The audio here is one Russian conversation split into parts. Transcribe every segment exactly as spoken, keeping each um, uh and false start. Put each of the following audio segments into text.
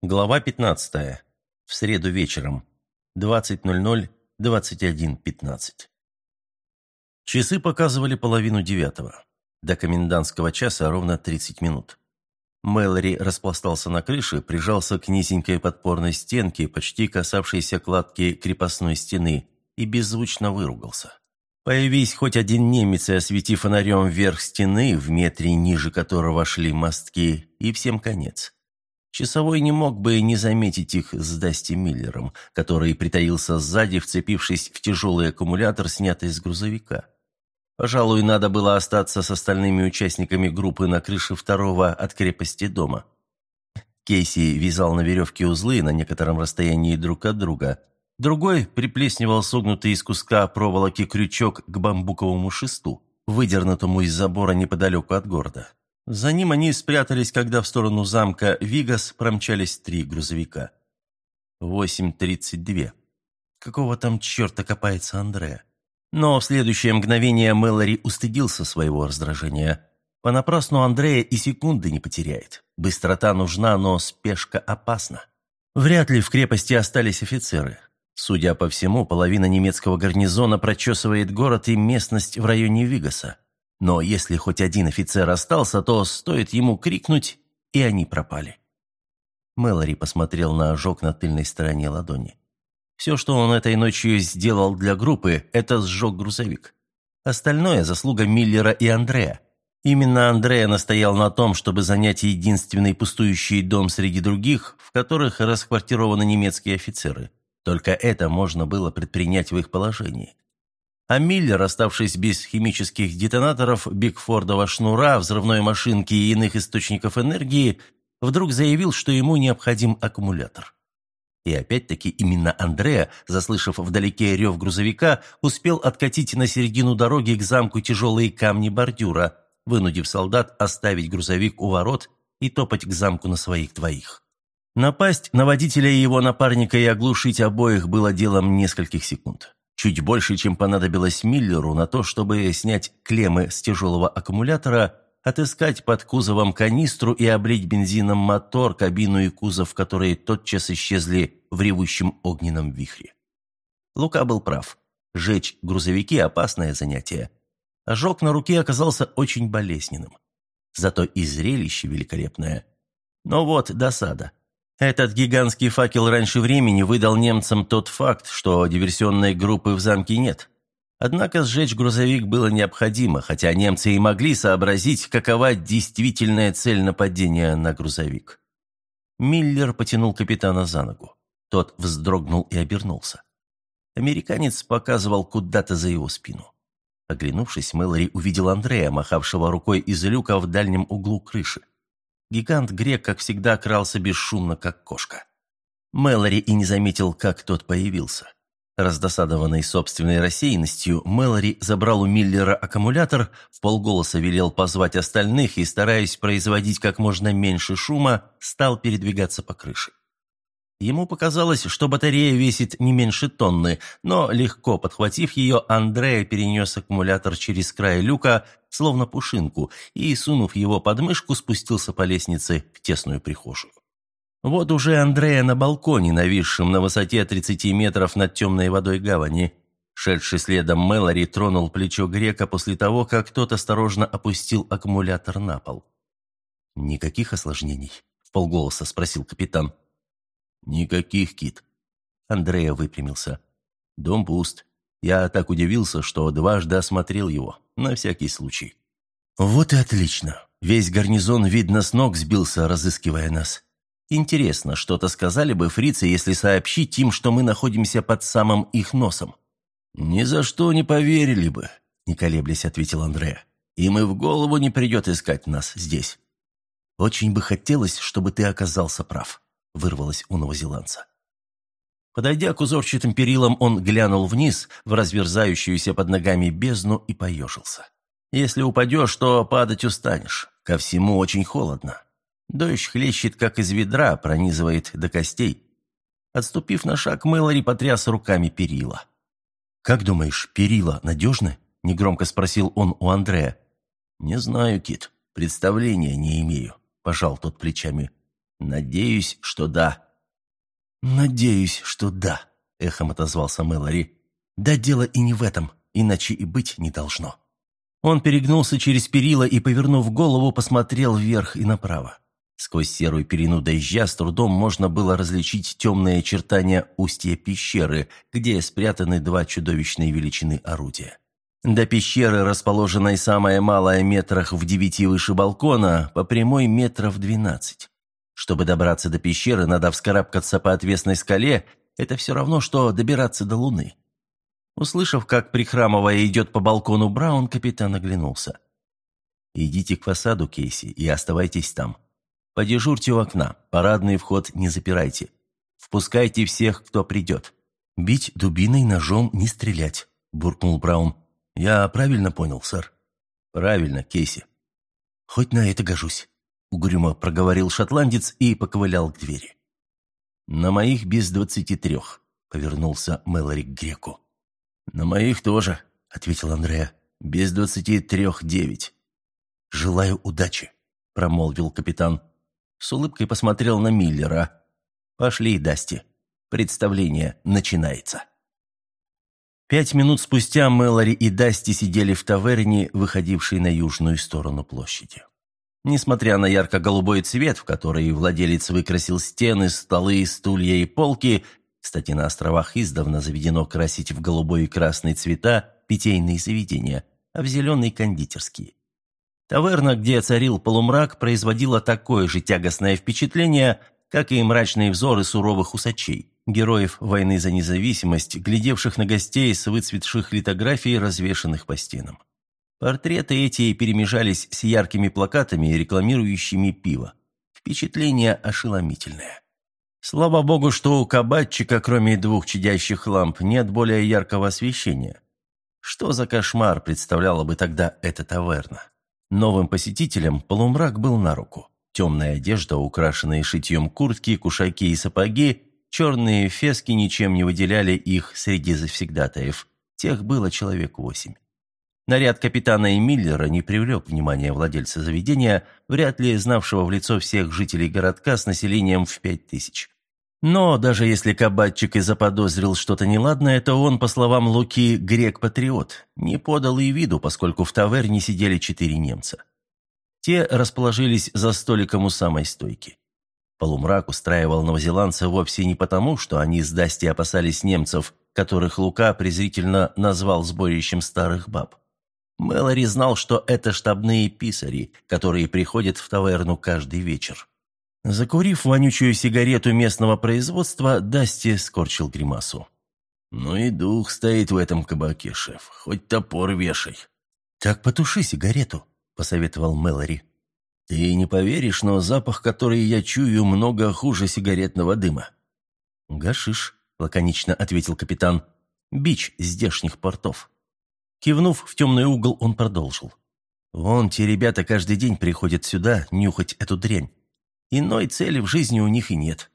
Глава пятнадцатая. В среду вечером. двадцать ноль ноль, двадцать один пятнадцать. Часы показывали половину девятого. До комендантского часа ровно тридцать минут. Мэлори распластался на крыше, прижался к низенькой подпорной стенке, почти касавшейся кладки крепостной стены, и беззвучно выругался. Появись хоть один немец и освети фонарем вверх стены, в метре ниже которого шли мостки, и всем конец. Часовой не мог бы не заметить их с Дасти Миллером, который притаился сзади, вцепившись в тяжелый аккумулятор, снятый с грузовика. Пожалуй, надо было остаться с остальными участниками группы на крыше второго от крепости дома. Кейси вязал на веревке узлы на некотором расстоянии друг от друга. Другой приплесневал согнутый из куска проволоки крючок к бамбуковому шесту, выдернутому из забора неподалеку от города. За ним они спрятались, когда в сторону замка Вигас промчались три грузовика. восемь тридцать два. Какого там черта копается Андреа? Но в следующее мгновение Мэлори устыдился своего раздражения. Понапрасну Андреа и секунды не потеряет. Быстрота нужна, но спешка опасна. Вряд ли в крепости остались офицеры. Судя по всему, половина немецкого гарнизона прочесывает город и местность в районе Вигаса. Но если хоть один офицер остался, то стоит ему крикнуть, и они пропали. Мэлори посмотрел на ожог на тыльной стороне ладони. Все, что он этой ночью сделал для группы, это сжег грузовик. Остальное – заслуга Миллера и Андреа. Именно Андреа настоял на том, чтобы занять единственный пустующий дом среди других, в которых расквартированы немецкие офицеры. Только это можно было предпринять в их положении. А Миллер, оставшись без химических детонаторов, бигфордова шнура, взрывной машинки и иных источников энергии, вдруг заявил, что ему необходим аккумулятор. И опять-таки именно Андреа, заслышав вдалеке рев грузовика, успел откатить на середину дороги к замку тяжелые камни бордюра, вынудив солдат оставить грузовик у ворот и топать к замку на своих двоих. Напасть на водителя и его напарника и оглушить обоих было делом нескольких секунд. Чуть больше, чем понадобилось Миллеру на то, чтобы снять клеммы с тяжелого аккумулятора, отыскать под кузовом канистру и облить бензином мотор, кабину и кузов, которые тотчас исчезли в ревущем огненном вихре. Лука был прав. Жечь грузовики – опасное занятие. Ожог на руке оказался очень болезненным. Зато и зрелище великолепное. Но вот досада. Этот гигантский факел раньше времени выдал немцам тот факт, что диверсионной группы в замке нет. Однако сжечь грузовик было необходимо, хотя немцы и могли сообразить, какова действительная цель нападения на грузовик. Миллер потянул капитана за ногу. Тот вздрогнул и обернулся. Американец показывал куда-то за его спину. Оглянувшись, Мэлори увидел Андреа, махавшего рукой из люка в дальнем углу крыши. Гигант-грек, как всегда, крался бесшумно, как кошка. Мэлори и не заметил, как тот появился. Раздосадованный собственной рассеянностью, Мэлори забрал у Миллера аккумулятор, вполголоса велел позвать остальных и, стараясь производить как можно меньше шума, стал передвигаться по крыше. Ему показалось, что батарея весит не меньше тонны, но, легко подхватив ее, Андреа перенес аккумулятор через край люка, словно пушинку, и, сунув его под мышку, спустился по лестнице в тесную прихожую. Вот уже Андреа на балконе, нависшем на высоте тридцати метров над темной водой гавани. Шедший следом Мэлори тронул плечо грека после того, как тот осторожно опустил аккумулятор на пол. «Никаких осложнений?» – вполголоса спросил капитан. «Никаких, Кит». Андреа выпрямился. «Дом пуст. Я так удивился, что дважды осмотрел его, на всякий случай». «Вот и отлично. Весь гарнизон, видно, с ног сбился, разыскивая нас. Интересно, что-то сказали бы фрицы, если сообщить им, что мы находимся под самым их носом?» «Ни за что не поверили бы», — не колеблясь ответил Андреа. «Им и в голову не придет искать нас здесь». «Очень бы хотелось, чтобы ты оказался прав», — вырвалось у новозеландца. Подойдя к узорчатым перилам, он глянул вниз в разверзающуюся под ногами бездну и поежился. «Если упадешь, то падать устанешь. Ко всему очень холодно. Дождь хлещет, как из ведра, пронизывает до костей». Отступив на шаг, Мэлори потряс руками перила. «Как думаешь, перила надежны?» – негромко спросил он у Андреа. «Не знаю, Кит, представления не имею», – пожал тот плечами. «Надеюсь, что да». «Надеюсь, что да», — эхом отозвался Мэлори. «Да дело и не в этом, иначе и быть не должно». Он перегнулся через перила и, повернув голову, посмотрел вверх и направо. Сквозь серую пелену дождя с трудом можно было различить темные очертания устья пещеры, где спрятаны два чудовищной величины орудия. До пещеры, расположенной самое малое метрах в девяти выше балкона, по прямой метров двенадцать. Чтобы добраться до пещеры, надо вскарабкаться по отвесной скале, это все равно, что добираться до Луны. Услышав, как, прихрамывая, идет по балкону Браун, капитан оглянулся. «Идите к фасаду, Кейси, и оставайтесь там. Подежурьте у окна, парадный вход не запирайте. Впускайте всех, кто придет. Бить дубиной, ножом, не стрелять», – буркнул Браун. «Я правильно понял, сэр?» «Правильно, Кейси». «Хоть на это гожусь», – угрюмо проговорил шотландец и поковылял к двери. «На моих без двадцати трех», – повернулся Мэлори к греку. «На моих тоже», — ответил Андреа. «Без двадцати трех девять». «Желаю удачи», — промолвил капитан. С улыбкой посмотрел на Миллера. «Пошли, Дасти. Представление начинается». Пять минут спустя Мэлори и Дасти сидели в таверне, выходившей на южную сторону площади. Несмотря на ярко-голубой цвет, в который владелец выкрасил стены, столы, стулья и полки, кстати, на островах издавна заведено красить в голубой и красный цвета питейные заведения, а в зеленый – кондитерские. Таверна, где царил полумрак, производила такое же тягостное впечатление, как и мрачные взоры суровых усачей, героев войны за независимость, глядевших на гостей с выцветших литографий, развешанных по стенам. Портреты эти перемежались с яркими плакатами, рекламирующими пиво. Впечатление ошеломительное. Слава богу, что у кабачика, кроме двух чадящих ламп, нет более яркого освещения. Что за кошмар представляла бы тогда эта таверна? Новым посетителям полумрак был на руку. Темная одежда, украшенные шитьем куртки, кушаки и сапоги, черные фески ничем не выделяли их среди завсегдатаев. Тех было человек восемь. Наряд капитана и Миллера не привлек внимания владельца заведения, вряд ли знавшего в лицо всех жителей городка с населением в пять тысяч. Но даже если кабачик и заподозрил что-то неладное, то он, по словам Луки, грек-патриот, не подал и виду, поскольку в таверне сидели четыре немца. Те расположились за столиком у самой стойки. Полумрак устраивал новозеландцев вовсе не потому, что они с Дасти опасались немцев, которых Лука презрительно назвал сборищем старых баб. Мэлори знал, что это штабные писари, которые приходят в таверну каждый вечер. Закурив вонючую сигарету местного производства, Дасти скорчил гримасу. «Ну и дух стоит в этом кабаке, шеф. Хоть топор вешай». «Так потуши сигарету», — посоветовал Мэлори. «Ты не поверишь, но запах, который я чую, много хуже сигаретного дыма». «Гашиш», — лаконично ответил капитан. «Бич здешних портов». Кивнув в темный угол, он продолжил. «Вон те ребята каждый день приходят сюда нюхать эту дрянь. Иной цели в жизни у них и нет».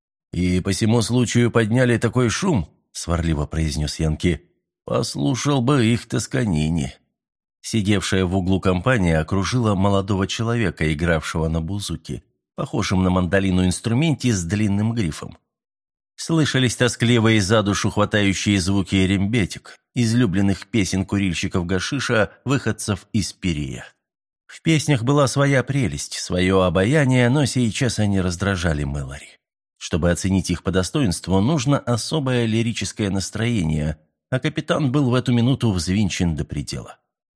«И по всему случаю подняли такой шум», — сварливо произнес Янки. «Послушал бы их Тосканини». Сидевшая в углу компания окружила молодого человека, игравшего на бузуке, похожем на мандолину инструменте с длинным грифом. Слышались тоскливые за душу хватающие звуки рембетик, излюбленных песен курильщиков гашиша, выходцев из Пирия. В песнях была своя прелесть, свое обаяние, но сейчас они раздражали Мэлори. Чтобы оценить их по достоинству, нужно особое лирическое настроение, а капитан был в эту минуту взвинчен до предела.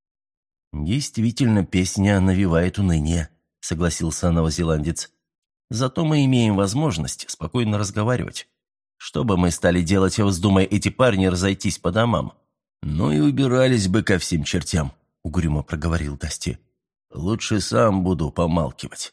«Действительно, песня навевает уныние», — согласился новозеландец. «Зато мы имеем возможность спокойно разговаривать. Что бы мы стали делать, вздумая эти парни разойтись по домам?» «Ну и убирались бы ко всем чертям», — угрюмо проговорил Дасти. «Лучше сам буду помалкивать».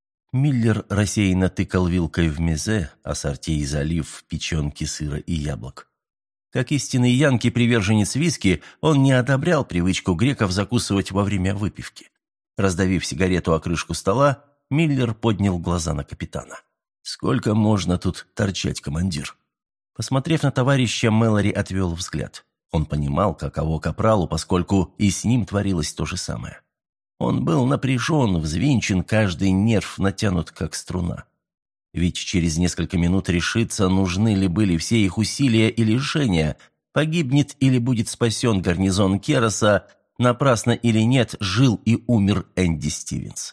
Миллер рассеянно тыкал вилкой в мезе, ассорти и залив печенки, сыра и яблок. Как истинный янки приверженец виски, он не одобрял привычку греков закусывать во время выпивки. Раздавив сигарету о крышку стола, Миллер поднял глаза на капитана. «Сколько можно тут торчать, командир?» Посмотрев на товарища, Мэлори отвел взгляд. Он понимал, каково капралу, поскольку и с ним творилось то же самое. Он был напряжен, взвинчен, каждый нерв натянут, как струна. Ведь через несколько минут решится, нужны ли были все их усилия и лишения, погибнет или будет спасен гарнизон Кероса, напрасно или нет, жил и умер Энди Стивенс.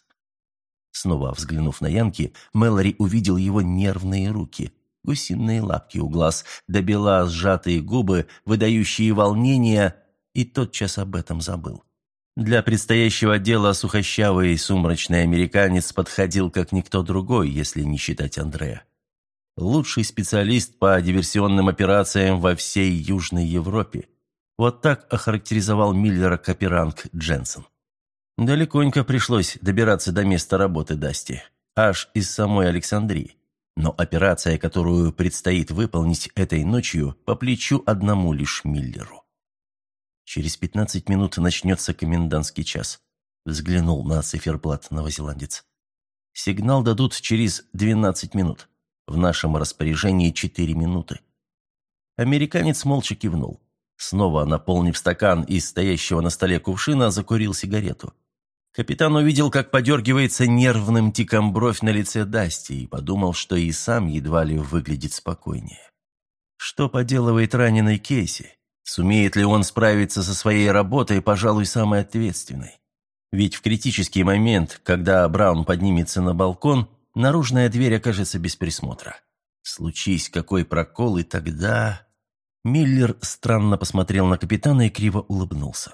Снова взглянув на Янки, Мэлори увидел его нервные руки, гусиные лапки у глаз, до бела сжатые губы, выдающие волнение, и тотчас об этом забыл. Для предстоящего дела сухощавый сумрачный американец подходил как никто другой, если не считать Андрея. Лучший специалист по диверсионным операциям во всей Южной Европе. Вот так охарактеризовал Миллера Каперанг Дженсен. Далеконько пришлось добираться до места работы Дасти, аж из самой Александрии. Но операция, которую предстоит выполнить этой ночью, по плечу одному лишь Миллеру. «Через пятнадцать минут начнется комендантский час», — взглянул на циферблат новозеландец. «Сигнал дадут через двенадцать минут. В нашем распоряжении четыре минуты». Американец молча кивнул. Снова, наполнив стакан из стоящего на столе кувшина, закурил сигарету. Капитан увидел, как подергивается нервным тиком бровь на лице Дасти, и подумал, что и сам едва ли выглядит спокойнее. Что поделывает раненый Кейси? Сумеет ли он справиться со своей работой, пожалуй, самой ответственной? Ведь в критический момент, когда Браун поднимется на балкон, наружная дверь окажется без присмотра. Случись какой прокол, и тогда... Миллер странно посмотрел на капитана и криво улыбнулся.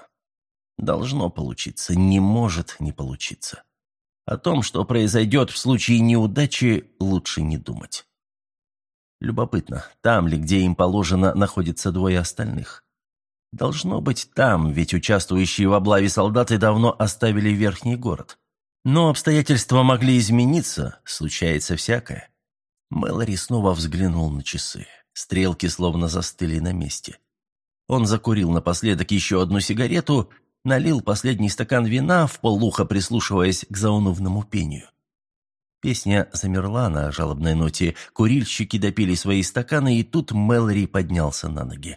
Должно получиться, не может не получиться. О том, что произойдет в случае неудачи, лучше не думать. Любопытно, там ли, где им положено, находятся двое остальных? Должно быть там, ведь участвующие в облаве солдаты давно оставили верхний город. Но обстоятельства могли измениться, случается всякое. Мэлори снова взглянул на часы. Стрелки словно застыли на месте. Он закурил напоследок еще одну сигарету, налил последний стакан вина, вполуха прислушиваясь к заунывному пению. Песня замерла на жалобной ноте, курильщики допили свои стаканы, и тут Мэлори поднялся на ноги.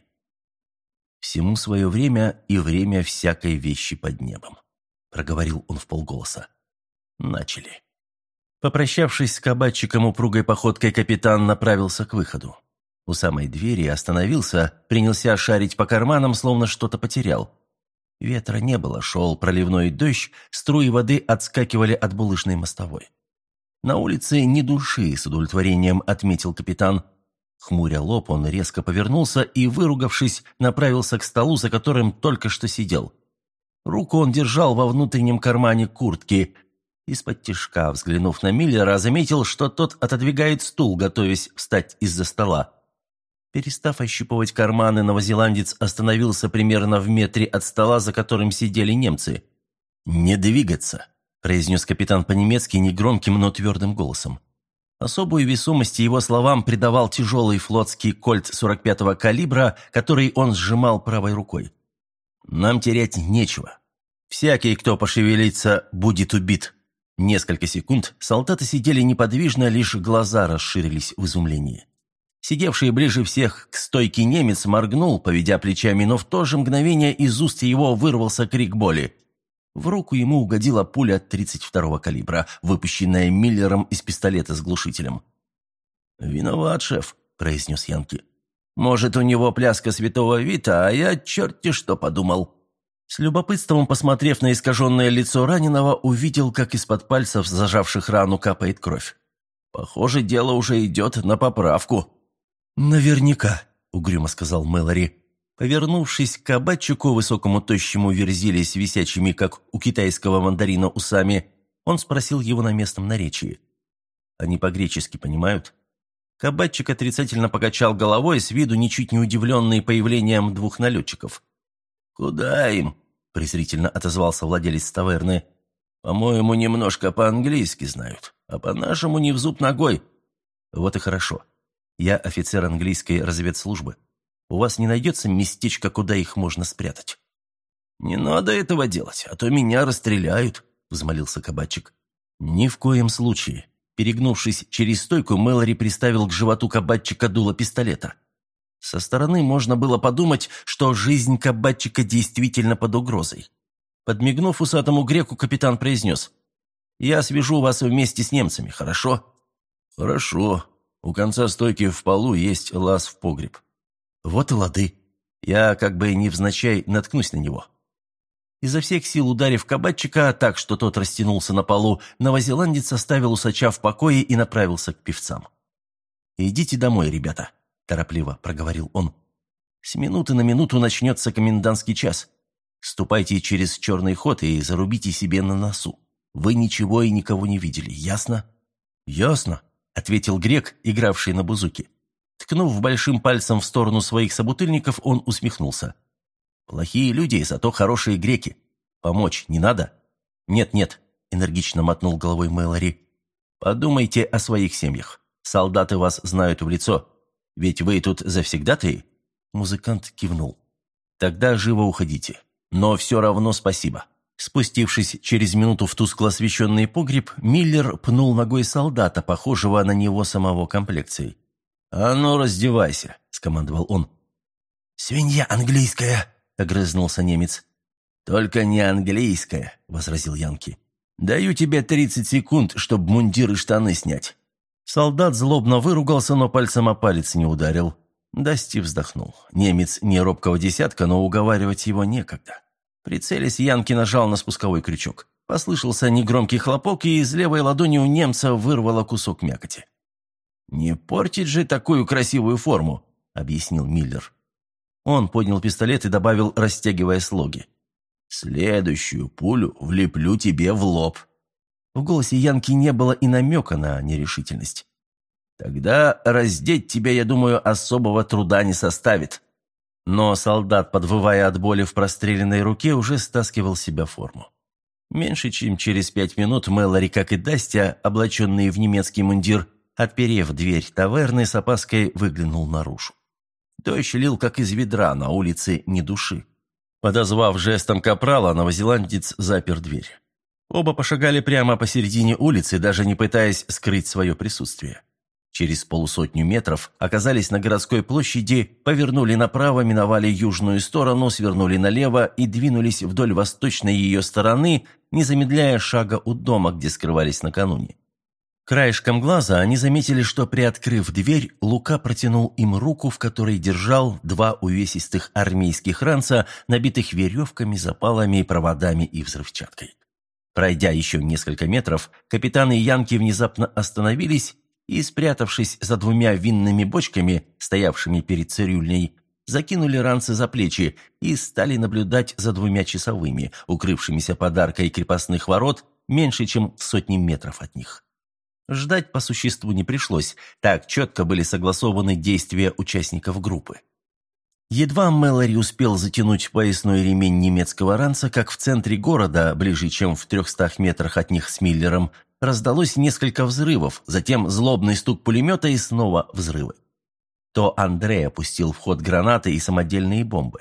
«Всему свое время и время всякой вещи под небом», — проговорил он вполголоса. Начали. Попрощавшись с кабачиком упругой походкой, капитан направился к выходу. У самой двери остановился, принялся шарить по карманам, словно что-то потерял. Ветра не было, шел проливной дождь, струи воды отскакивали от булыжной мостовой. На улице ни души, с удовлетворением отметил капитан. Хмуря лоб, он резко повернулся и, выругавшись, направился к столу, за которым только что сидел. Руку он держал во внутреннем кармане куртки. Из-под тишка, взглянув на Миллера, заметил, что тот отодвигает стул, готовясь встать из-за стола. Перестав ощупывать карманы, новозеландец остановился примерно в метре от стола, за которым сидели немцы. «Не двигаться», – произнес капитан по-немецки негромким, но твердым голосом. Особую весомость его словам придавал тяжелый флотский кольт сорок пятого калибра, который он сжимал правой рукой. «Нам терять нечего. Всякий, кто пошевелится, будет убит». Несколько секунд солдаты сидели неподвижно, лишь глаза расширились в изумлении. Сидевший ближе всех к стойке немец моргнул, поведя плечами, но в то же мгновение из уст его вырвался крик боли. В руку ему угодила пуля тридцать второго калибра, выпущенная Миллером из пистолета с глушителем. «Виноват, шеф», — произнес Янки. «Может, у него пляска святого Вита, а я черти что подумал». С любопытством, посмотрев на искаженное лицо раненого, увидел, как из-под пальцев, зажавших рану, капает кровь. «Похоже, дело уже идет на поправку». «Наверняка», — угрюмо сказал Мэлори. Повернувшись к кабачику, высокому тощему верзиле с висячими, как у китайского мандарина, усами, он спросил его на местном наречии. «Они по-гречески понимают?» Кабачик отрицательно покачал головой, с виду ничуть не удивленный появлением двух налетчиков. «Куда им?» – презрительно отозвался владелец таверны. «По-моему, немножко по-английски знают, а по-нашему не в зуб ногой». «Вот и хорошо. Я офицер английской разведслужбы. У вас не найдется местечко, куда их можно спрятать?» «Не надо этого делать, а то меня расстреляют», – взмолился кабачик. «Ни в коем случае». Перегнувшись через стойку, Мэлори приставил к животу кабачика дуло пистолета. Со стороны можно было подумать, что жизнь кабачика действительно под угрозой. Подмигнув усатому греку, капитан произнес: «Я свяжу вас вместе с немцами, хорошо?» «Хорошо. У конца стойки в полу есть лаз в погреб». «Вот и лады. Я как бы невзначай наткнусь на него». Изо всех сил ударив кабачика так, что тот растянулся на полу, новозеландец оставил усача в покое и направился к певцам. «Идите домой, ребята», – торопливо проговорил он. «С минуты на минуту начнется комендантский час. Ступайте через черный ход и зарубите себе на носу. Вы ничего и никого не видели, ясно?» «Ясно», – ответил грек, игравший на бузуке. Ткнув большим пальцем в сторону своих собутыльников, он усмехнулся. «Плохие люди, зато хорошие греки. Помочь не надо?» «Нет-нет», – энергично мотнул головой Мэлори. «Подумайте о своих семьях. Солдаты вас знают в лицо. Ведь вы тут завсегдатаи?» Музыкант кивнул. «Тогда живо уходите. Но все равно спасибо». Спустившись через минуту в тускло освещенный погреб, Миллер пнул ногой солдата, похожего на него самого комплекцией. «А ну, раздевайся», – скомандовал он. «Свинья английская», – огрызнулся немец. «Только не английская», – возразил Янки. «Даю тебе тридцать секунд, чтобы мундир и штаны снять». Солдат злобно выругался, но пальцем о палец не ударил. Дасти вздохнул. Немец не робкого десятка, но уговаривать его некогда. Прицелясь, Янки нажал на спусковой крючок. Послышался негромкий хлопок, и из левой ладони у немца вырвало кусок мякоти. «Не портить же такую красивую форму», — объяснил Миллер. Он поднял пистолет и добавил, растягивая слоги. «Следующую пулю влеплю тебе в лоб». В голосе Янки не было и намека на нерешительность. «Тогда раздеть тебя, я думаю, особого труда не составит». Но солдат, подвывая от боли в простреленной руке, уже стаскивал с себя форму. Меньше чем через пять минут Мэлори, как и Дастя, облаченные в немецкий мундир, отперев дверь таверны, с опаской выглянул наружу. Дождь лил, как из ведра, на улице ни души. Подозвав жестом капрала, новозеландец запер дверь. Оба пошагали прямо посередине улицы, даже не пытаясь скрыть свое присутствие. Через полусотню метров оказались на городской площади, повернули направо, миновали южную сторону, свернули налево и двинулись вдоль восточной ее стороны, не замедляя шага у дома, где скрывались накануне. Краешком глаза они заметили, что, приоткрыв дверь, Лука протянул им руку, в которой держал два увесистых армейских ранца, набитых веревками, запалами, проводами и взрывчаткой. Пройдя еще несколько метров, капитаны Янки внезапно остановились и, спрятавшись за двумя винными бочками, стоявшими перед цирюльней, закинули ранцы за плечи и стали наблюдать за двумя часовыми, укрывшимися под аркой крепостных ворот меньше, чем в сотни метров от них. Ждать по существу не пришлось, так четко были согласованы действия участников группы. Едва Мэлори успел затянуть поясной ремень немецкого ранца, как в центре города, ближе чем в трехстах метрах от них с Миллером, раздалось несколько взрывов, затем злобный стук пулемета и снова взрывы. То Андрей опустил в ход гранаты и самодельные бомбы.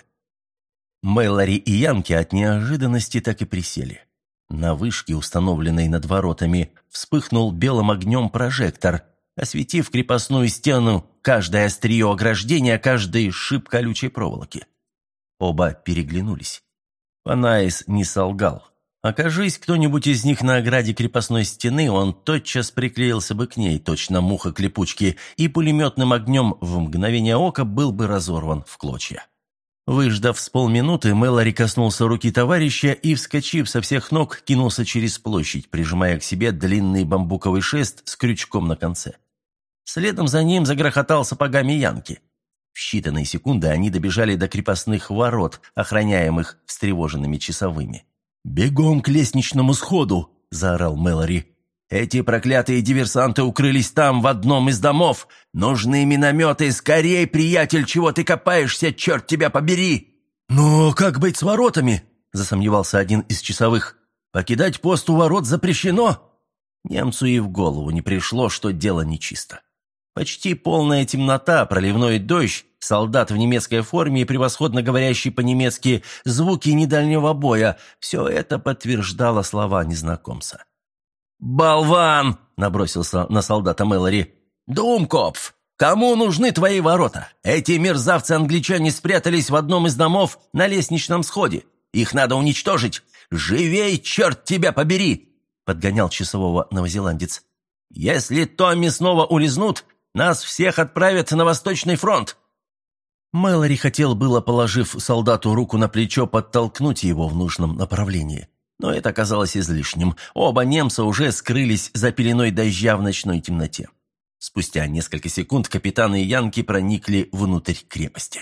Мэлори и Янки от неожиданности так и присели. На вышке, установленной над воротами, вспыхнул белым огнем прожектор, осветив крепостную стену, каждое острие ограждения, каждый шип колючей проволоки. Оба переглянулись. Панаис не солгал. Окажись кто-нибудь из них на ограде крепостной стены, он тотчас приклеился бы к ней, точно муха к липучке, и пулеметным огнем в мгновение ока был бы разорван в клочья. Выждав с полминуты, Мэлори коснулся руки товарища и, вскочив со всех ног, кинулся через площадь, прижимая к себе длинный бамбуковый шест с крючком на конце. Следом за ним загрохотал сапогами Янки. В считанные секунды они добежали до крепостных ворот, охраняемых встревоженными часовыми. «Бегом к лестничному сходу!» – заорал Мэлори. «Эти проклятые диверсанты укрылись там, в одном из домов! Нужны минометы! Скорей, приятель, чего ты копаешься, черт тебя побери!» «Но как быть с воротами?» – засомневался один из часовых. «Покидать пост у ворот запрещено!» Немцу и в голову не пришло, что дело нечисто. Почти полная темнота, проливной дождь, солдат в немецкой форме и превосходно говорящий по-немецки звуки недальнего боя – все это подтверждало слова незнакомца. «Болван!» – набросился на солдата Мэлори. «Думкопф! Кому нужны твои ворота? Эти мерзавцы-англичане спрятались в одном из домов на лестничном сходе. Их надо уничтожить! Живей, черт тебя побери!» – подгонял часового новозеландец. «Если Томми снова улизнут, нас всех отправят на Восточный фронт!» Мэлори хотел было, положив солдату руку на плечо, подтолкнуть его в нужном направлении. Но это оказалось излишним. Оба немца уже скрылись за пеленой дождя в ночной темноте. Спустя несколько секунд капитан и янки проникли внутрь крепости.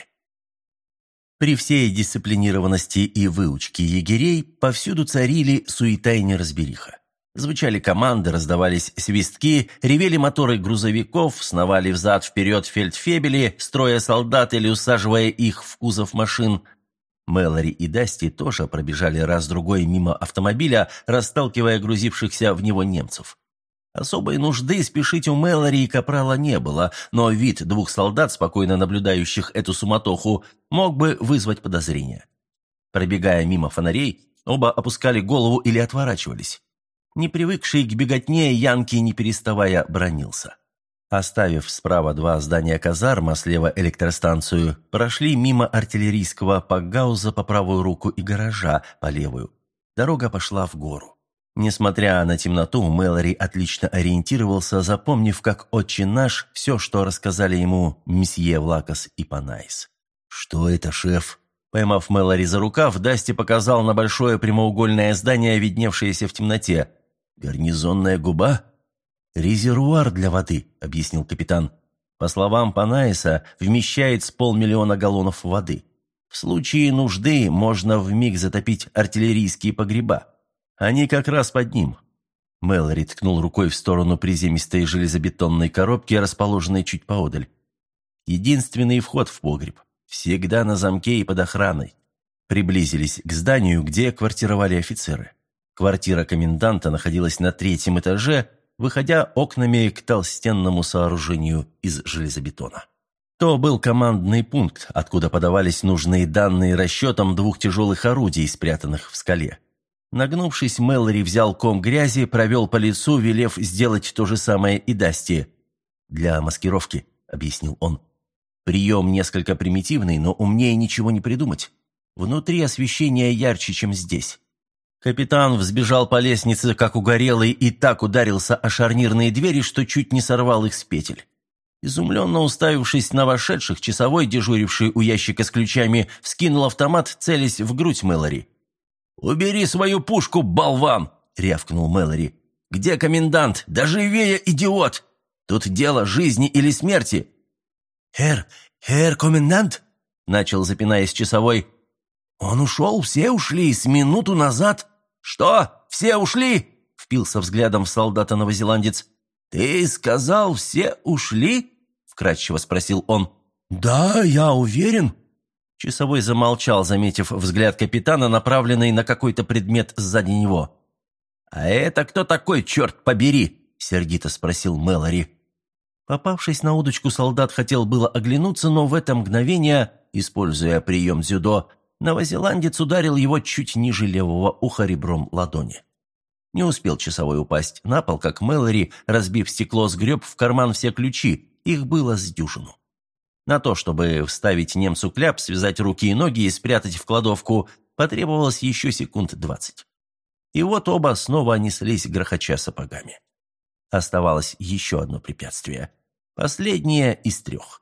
При всей дисциплинированности и выучке егерей повсюду царили суета и неразбериха. Звучали команды, раздавались свистки, ревели моторы грузовиков, сновали взад-вперед фельдфебели, строя солдат или усаживая их в кузов машин. Мэлори и Дасти тоже пробежали раз-другой мимо автомобиля, расталкивая грузившихся в него немцев. Особой нужды спешить у Мэлори и Капрала не было, но вид двух солдат, спокойно наблюдающих эту суматоху, мог бы вызвать подозрения. Пробегая мимо фонарей, оба опускали голову или отворачивались. Не привыкший к беготне, янки, не переставая, бранился. Оставив справа два здания казарм, а слева электростанцию, прошли мимо артиллерийского пакгауза по правую руку и гаража по левую. Дорога пошла в гору. Несмотря на темноту, Мэлори отлично ориентировался, запомнив, как отче наш, все, что рассказали ему месье Влакос и Панайс. «Что это, шеф?» Поймав Мэлори за рукав, Дасти показал на большое прямоугольное здание, видневшееся в темноте. «Гарнизонная губа?» «Резервуар для воды», — объяснил капитан. «По словам Панайса, вмещает с полмиллиона галлонов воды. В случае нужды можно вмиг затопить артиллерийские погреба. Они как раз под ним». Мэлори ткнул рукой в сторону приземистой железобетонной коробки, расположенной чуть поодаль. «Единственный вход в погреб. Всегда на замке и под охраной». Приблизились к зданию, где квартировали офицеры. Квартира коменданта находилась на третьем этаже, выходя окнами к толстенному сооружению из железобетона. То был командный пункт, откуда подавались нужные данные расчетам двух тяжелых орудий, спрятанных в скале. Нагнувшись, Мэлори взял ком грязи, провел по лицу, велев сделать то же самое и Дасти. «Для маскировки», — объяснил он. «Прием несколько примитивный, но умнее ничего не придумать. Внутри освещение ярче, чем здесь». Капитан взбежал по лестнице, как угорелый, и так ударился о шарнирные двери, что чуть не сорвал их с петель. Изумленно уставившись на вошедших, часовой, дежуривший у ящика с ключами, вскинул автомат, целясь в грудь Мэлори. «Убери свою пушку, болван!» — рявкнул Мэлори. «Где комендант? Да живее, идиот! Тут дело жизни или смерти!» «Хер, хер, комендант?» — начал, запинаясь, часовой. «Он ушел, все ушли, с минуту назад». «Что? Все ушли?» — впился взглядом в солдата новозеландец. «Ты сказал, все ушли?» — вкратчиво спросил он. «Да, я уверен». Часовой замолчал, заметив взгляд капитана, направленный на какой-то предмет сзади него. «А это кто такой, черт побери?» — сердито спросил Мэлори. Попавшись на удочку, солдат хотел было оглянуться, но в это мгновение, используя прием дзюдо, новозеландец ударил его чуть ниже левого уха ребром ладони. Не успел часовой упасть на пол, как Мэлори, разбив стекло, сгреб в карман все ключи, их было с дюжину. На то, чтобы вставить немцу кляп, связать руки и ноги и спрятать в кладовку, потребовалось еще секунд двадцать. И вот оба снова неслись, грохоча сапогами. Оставалось еще одно препятствие. Последнее из трех.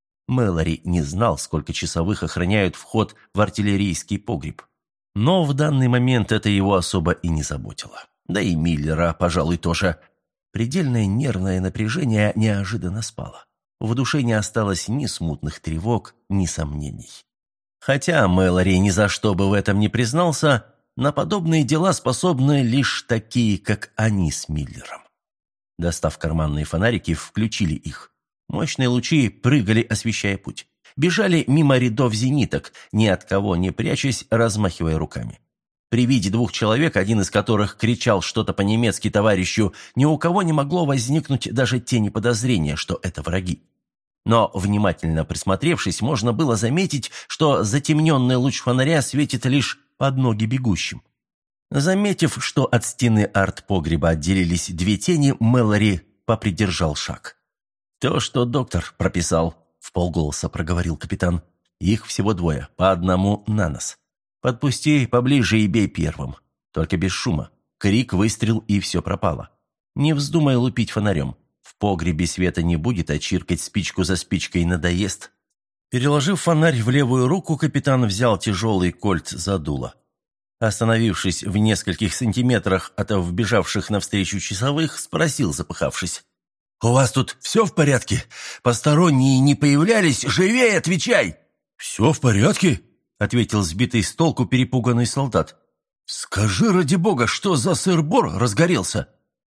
Мэлори не знал, сколько часовых охраняют вход в артиллерийский погреб. Но в данный момент это его особо и не заботило. Да и Миллера, пожалуй, тоже. Предельное нервное напряжение неожиданно спало. В душе не осталось ни смутных тревог, ни сомнений. Хотя Мэлори ни за что бы в этом не признался, на подобные дела способны лишь такие, как они с Миллером. Достав карманные фонарики, включили их. Мощные лучи прыгали, освещая путь. Бежали мимо рядов зениток, ни от кого не прячась, размахивая руками. При виде двух человек, один из которых кричал что-то по-немецки товарищу, ни у кого не могло возникнуть даже тени подозрения, что это враги. Но, внимательно присмотревшись, можно было заметить, что затемненный луч фонаря светит лишь под ноги бегущим. Заметив, что от стены арт-погреба отделились две тени, Мэлори попридержал шаг. «То, что доктор прописал», — вполголоса проговорил капитан. «Их всего двое, по одному на нос. Подпусти поближе и бей первым. Только без шума. Крик, выстрел, и все пропало. Не вздумай лупить фонарем. В погребе света не будет, а чиркать спичку за спичкой надоест». Переложив фонарь в левую руку, капитан взял тяжелый кольт за дуло. Остановившись в нескольких сантиметрах от вбежавших навстречу часовых, спросил, запыхавшись: «У вас тут все в порядке? Посторонние не появлялись? Живей, отвечай!» «Все в порядке», — ответил сбитый с толку перепуганный солдат. «Скажи, ради бога, что за сыр-бор разгорелся?»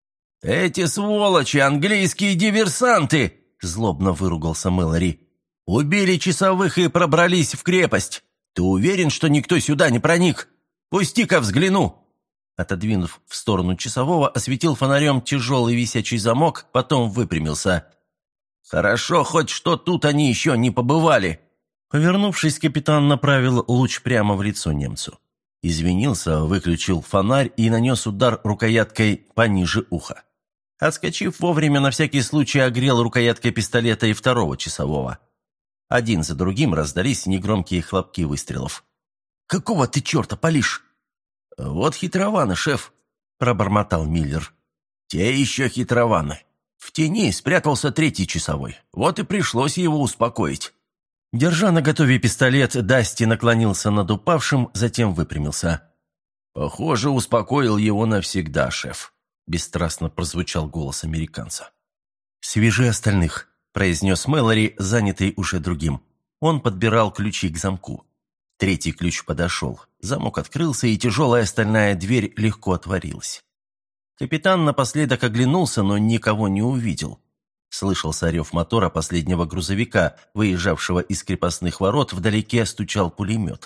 «Эти сволочи, английские диверсанты!» — злобно выругался Мэлори. «Убили часовых и пробрались в крепость. Ты уверен, что никто сюда не проник? Пусти-ка взгляну!» Отодвинув в сторону часового, осветил фонарем тяжелый висячий замок, потом выпрямился. «Хорошо, хоть что тут они еще не побывали!» Повернувшись, капитан направил луч прямо в лицо немцу. Извинился, выключил фонарь и нанес удар рукояткой пониже уха. Отскочив вовремя, на всякий случай огрел рукояткой пистолета и второго часового. Один за другим раздались негромкие хлопки выстрелов. «Какого ты черта палишь?» «Вот хитрованы, шеф», – пробормотал Миллер. «Те еще хитрованы. В тени спрятался третий часовой. Вот и пришлось его успокоить». Держа наготове пистолет, Дасти наклонился над упавшим, затем выпрямился. «Похоже, успокоил его навсегда, шеф», – бесстрастно прозвучал голос американца. «Свяжи остальных», – произнес Мэлори, занятый уже другим. Он подбирал ключи к замку. Третий ключ подошел. Замок открылся, и тяжелая стальная дверь легко отворилась. Капитан напоследок оглянулся, но никого не увидел. Слышался рев мотора последнего грузовика, выезжавшего из крепостных ворот, вдалеке стучал пулемет.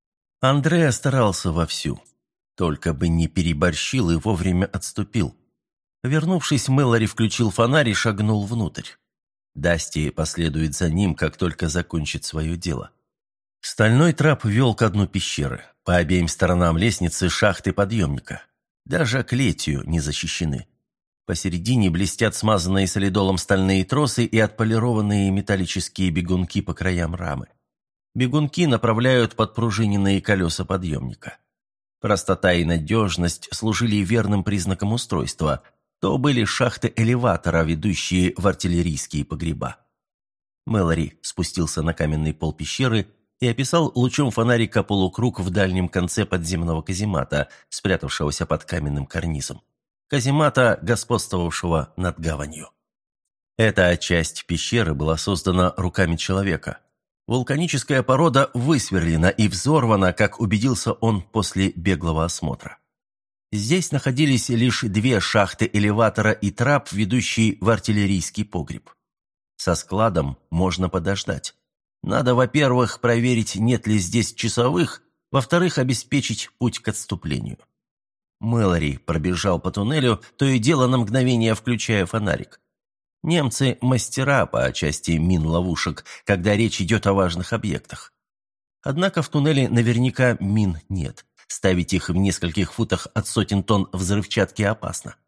Андреа старался вовсю. Только бы не переборщил и вовремя отступил. Вернувшись, Мэлори включил фонарь и шагнул внутрь. Дасти последует за ним, как только закончит свое дело. Стальной трап вел ко дну пещеры. По обеим сторонам лестницы шахты подъемника. Даже клетью не защищены. Посередине блестят смазанные солидолом стальные тросы и отполированные металлические бегунки по краям рамы. Бегунки направляют подпружиненные колеса подъемника. Простота и надежность служили верным признаком устройства. То были шахты элеватора, ведущие в артиллерийские погреба. Мэлори спустился на каменный пол пещеры и описал лучом фонарика полукруг в дальнем конце подземного каземата, спрятавшегося под каменным карнизом. Каземата, господствовавшего над гаванью. Эта часть пещеры была создана руками человека. Вулканическая порода высверлена и взорвана, как убедился он после беглого осмотра. Здесь находились лишь две шахты элеватора и трап, ведущий в артиллерийский погреб. Со складом можно подождать. Надо, во-первых, проверить, нет ли здесь часовых, во-вторых, обеспечить путь к отступлению. Мэлори пробежал по туннелю, то и дело на мгновение включая фонарик. Немцы – мастера по части мин-ловушек, когда речь идет о важных объектах. Однако в туннеле наверняка мин нет. Ставить их в нескольких футах от сотен тонн взрывчатки опасно.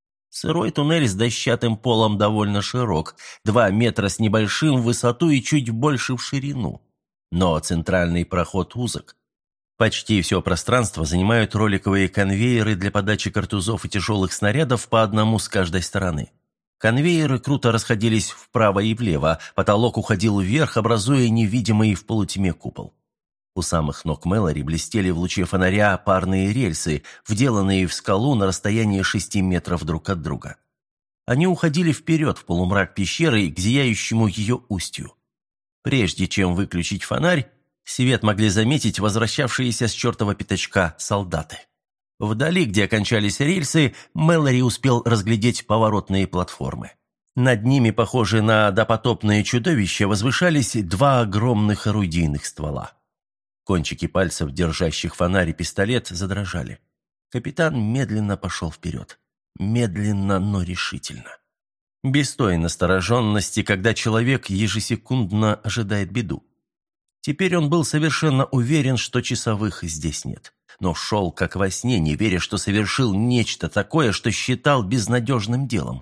Сырой туннель с дощатым полом довольно широк, два метра с небольшим в высоту и чуть больше в ширину. Но центральный проход узок. Почти все пространство занимают роликовые конвейеры для подачи картузов и тяжелых снарядов по одному с каждой стороны. Конвейеры круто расходились вправо и влево, потолок уходил вверх, образуя невидимый в полутьме купол. У самых ног Мэлори блестели в луче фонаря парные рельсы, вделанные в скалу на расстоянии шести метров друг от друга. Они уходили вперед в полумрак пещеры к зияющему ее устью. Прежде чем выключить фонарь, свет могли заметить возвращавшиеся с чертова пятачка солдаты. Вдали, где окончались рельсы, Мэлори успел разглядеть поворотные платформы. Над ними, похожие на допотопные чудовища, возвышались два огромных орудийных ствола. Кончики пальцев, держащих фонарь и пистолет, задрожали. Капитан медленно пошел вперед. Медленно, но решительно. Без той настороженности, когда человек ежесекундно ожидает беду. Теперь он был совершенно уверен, что часовых здесь нет. Но шел как во сне, не веря, что совершил нечто такое, что считал безнадежным делом.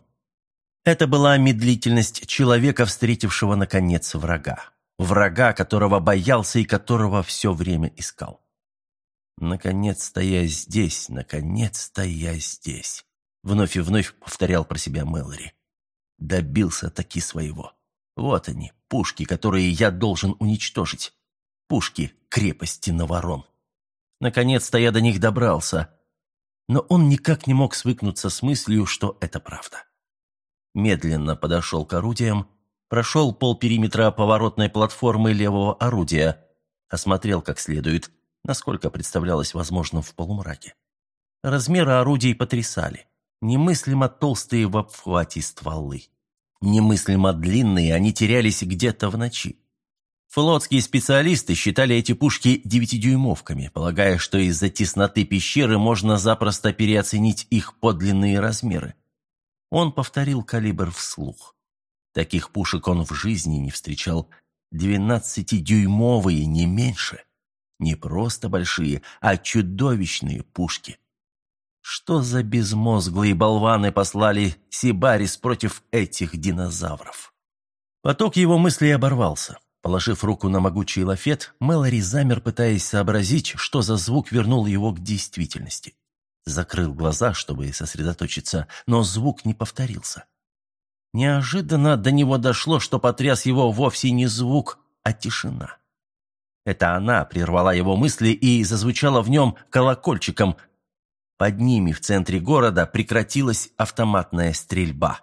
Это была медлительность человека, встретившего, наконец, врага. Врага, которого боялся и которого все время искал. «Наконец-то я здесь, наконец-то я здесь», вновь и вновь повторял про себя Мэлори. Добился таки своего. Вот они, пушки, которые я должен уничтожить. Пушки крепости Наварон. Наконец-то я до них добрался. Но он никак не мог свыкнуться с мыслью, что это правда. Медленно подошел к орудиям, прошел полпериметра поворотной платформы левого орудия, осмотрел как следует, насколько представлялось возможным в полумраке. Размеры орудий потрясали. Немыслимо толстые в обхвате стволы. Немыслимо длинные, они терялись где-то в ночи. Флотские специалисты считали эти пушки девятидюймовками, полагая, что из-за тесноты пещеры можно запросто переоценить их подлинные размеры. Он повторил калибр вслух. Таких пушек он в жизни не встречал. Двенадцатидюймовые, не меньше. Не просто большие, а чудовищные пушки. Что за безмозглые болваны послали Сибарис против этих динозавров? Поток его мыслей оборвался. Положив руку на могучий лафет, Мэлори замер, пытаясь сообразить, что за звук вернул его к действительности. Закрыл глаза, чтобы сосредоточиться, но звук не повторился. Неожиданно до него дошло, что потряс его вовсе не звук, а тишина. Это она прервала его мысли и зазвучала в нем колокольчиком. Под ними в центре города прекратилась автоматная стрельба.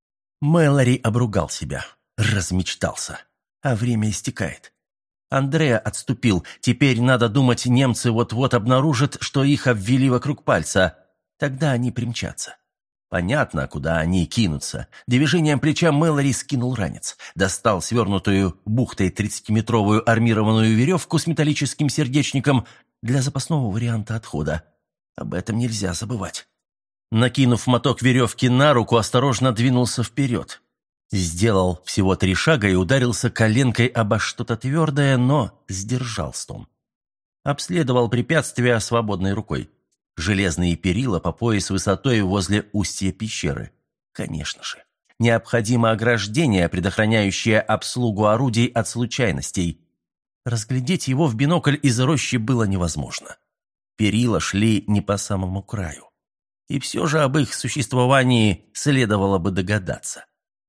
Мэлори обругал себя, размечтался. А время истекает. Андреа отступил. Теперь, надо думать, немцы вот-вот обнаружат, что их обвели вокруг пальца. Тогда они примчатся. Понятно, куда они кинутся. Движением плеча Мэлори скинул ранец. Достал свернутую бухтой тридцатиметровую армированную веревку с металлическим сердечником для запасного варианта отхода. Об этом нельзя забывать. Накинув моток веревки на руку, осторожно двинулся вперед. Сделал всего три шага и ударился коленкой обо что-то твердое, но сдержал стон. Обследовал препятствия свободной рукой. Железные перила по пояс высотой возле устья пещеры. Конечно же. Необходимо ограждение, предохраняющее обслугу орудий от случайностей. Разглядеть его в бинокль из рощи было невозможно. Перила шли не по самому краю. И все же об их существовании следовало бы догадаться.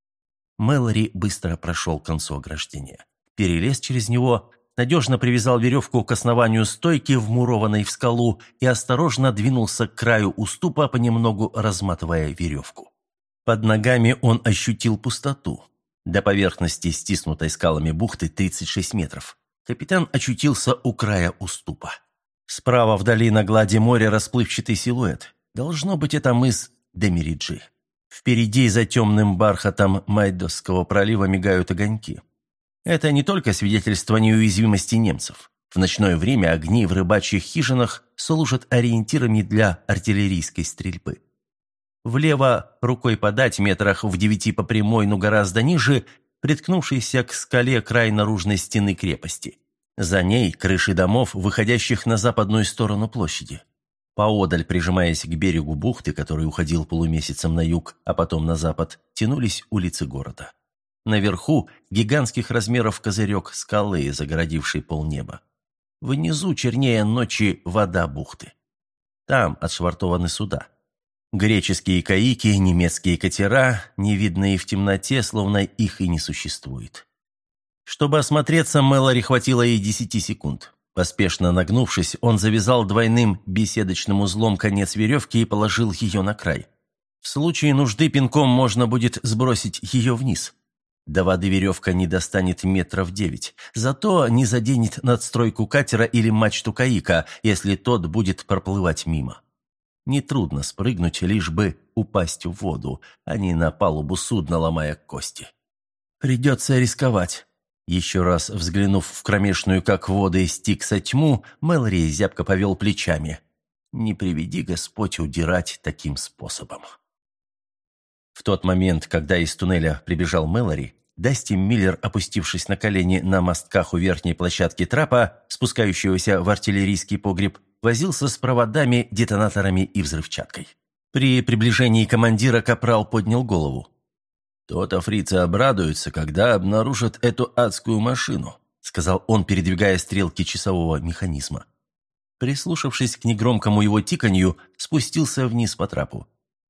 Мэлори быстро прошел к концу ограждения. Перелез через него, надежно привязал веревку к основанию стойки, вмурованной в скалу, и осторожно двинулся к краю уступа, понемногу разматывая веревку. Под ногами он ощутил пустоту. До поверхности, стиснутой скалами бухты, тридцать шесть метров. Капитан очутился у края уступа. Справа вдали на глади моря расплывчатый силуэт. Должно быть, это мыс Демириджи. Впереди, за темным бархатом Майдосского пролива, мигают огоньки. Это не только свидетельство неуязвимости немцев. В ночное время огни в рыбачьих хижинах служат ориентирами для артиллерийской стрельбы. Влево, рукой подать, метрах в девяти по прямой, но гораздо ниже, приткнувшийся к скале край наружной стены крепости. За ней крыши домов, выходящих на западную сторону площади. Поодаль, прижимаясь к берегу бухты, который уходил полумесяцем на юг, а потом на запад, тянулись улицы города. Наверху гигантских размеров козырек скалы, загородивший полнеба. Внизу чернее ночи вода бухты. Там отшвартованы суда. Греческие каики, немецкие катера, невидные в темноте, словно их и не существует. Чтобы осмотреться, Мэлори хватило и десяти секунд. Поспешно нагнувшись, он завязал двойным беседочным узлом конец веревки и положил ее на край. В случае нужды пинком можно будет сбросить ее вниз. До воды веревка не достанет метров девять, зато не заденет надстройку катера или мачту каика, если тот будет проплывать мимо. Нетрудно спрыгнуть, лишь бы упасть в воду, а не на палубу судна, ломая кости. Придется рисковать. Еще раз взглянув в кромешную, как воды, Стикса тьму, Мэлори зябко повел плечами. Не приведи Господь удирать таким способом. В тот момент, когда из туннеля прибежал Мэлори, Дасти Миллер, опустившись на колени на мостках у верхней площадки трапа, спускающегося в артиллерийский погреб, возился с проводами, детонаторами и взрывчаткой. При приближении командира капрал поднял голову. «То-то фрицы обрадуются, когда обнаружат эту адскую машину», сказал он, передвигая стрелки часового механизма. Прислушавшись к негромкому его тиканью, спустился вниз по трапу.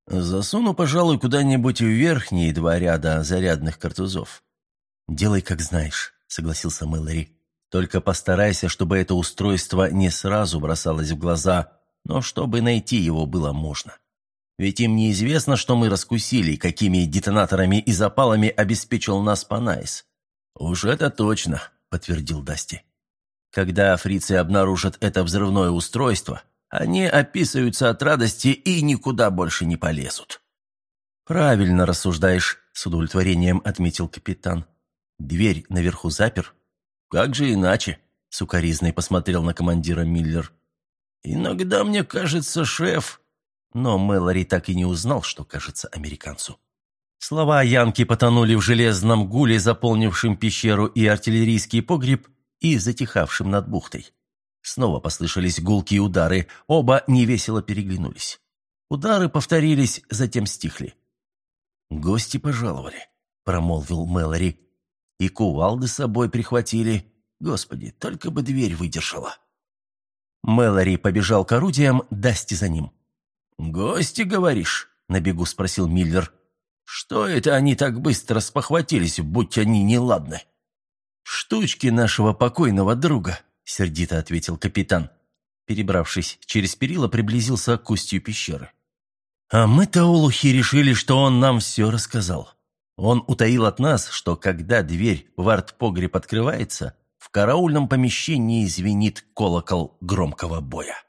«Засуну, пожалуй, куда-нибудь в верхние два ряда зарядных картузов». «Делай, как знаешь», — согласился Мэлори. «Только постарайся, чтобы это устройство не сразу бросалось в глаза, но чтобы найти его было можно. Ведь им неизвестно, что мы раскусили, какими детонаторами и запалами обеспечил нас Панайс». «Уж это точно», — подтвердил Дасти. «Когда фрицы обнаружат это взрывное устройство, они описываются от радости и никуда больше не полезут». «Правильно рассуждаешь», — с удовлетворением отметил капитан. «Дверь наверху запер?» «Как же иначе?» — сукоризной посмотрел на командира Миллер. «Иногда мне кажется, шеф...» Но Мэлори так и не узнал, что кажется американцу. Слова Янки потонули в железном гуле, заполнившем пещеру и артиллерийский погреб, и затихавшим над бухтой. Снова послышались гулкие удары, оба невесело переглянулись. Удары повторились, затем стихли. «Гости пожаловали», — промолвил Мэлори. «И кувалды с собой прихватили. Господи, только бы дверь выдержала». Мэлори побежал к орудиям, Дасти за ним. «Гости, говоришь?» — на бегу спросил Миллер. «Что это они так быстро спохватились, будь они неладны?» «Штучки нашего покойного друга», — сердито ответил капитан. Перебравшись через перила, приблизился к устью пещеры. «А мы-то, олухи, решили, что он нам все рассказал. Он утаил от нас, что когда дверь в арт-погреб открывается, в караульном помещении звенит колокол громкого боя».